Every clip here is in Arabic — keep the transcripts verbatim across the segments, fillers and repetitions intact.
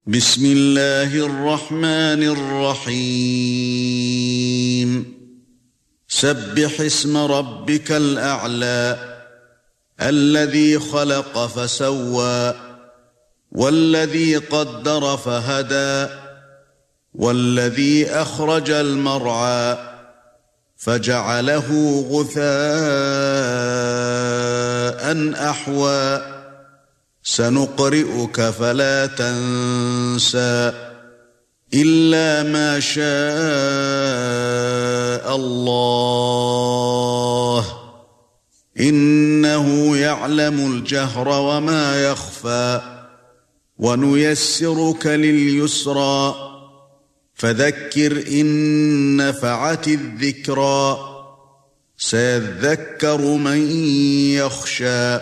بسم الله الرحمن الرحيم سبح اسم ربك الأعلى الذي خلق فسوى والذي قدر فهدى والذي أخرج المرعى فجعله غثاء أحوى سنقرئك فلا تنسى إلا ما شاء الله إنه يعلم الجهر وما يخفى ونيسرك لليسرى فذكر إن نفعت الذكرى سيذكر من يخشى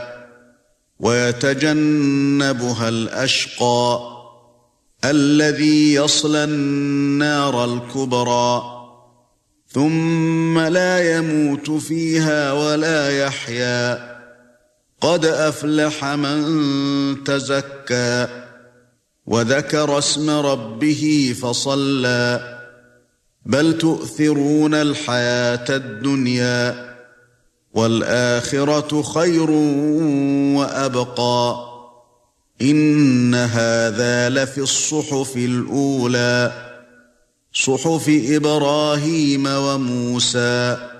ويتجنبها الأشقى الذي يصلى النار الكبرى ثم لا يموت فيها ولا يحيا قد أفلح من تزكى وذكر اسم ربه فصلى بل تؤثرون الحياة الدنيا والآخرة خير وأبقى إن هذا لفي الصحف الأولى صحف إبراهيم وموسى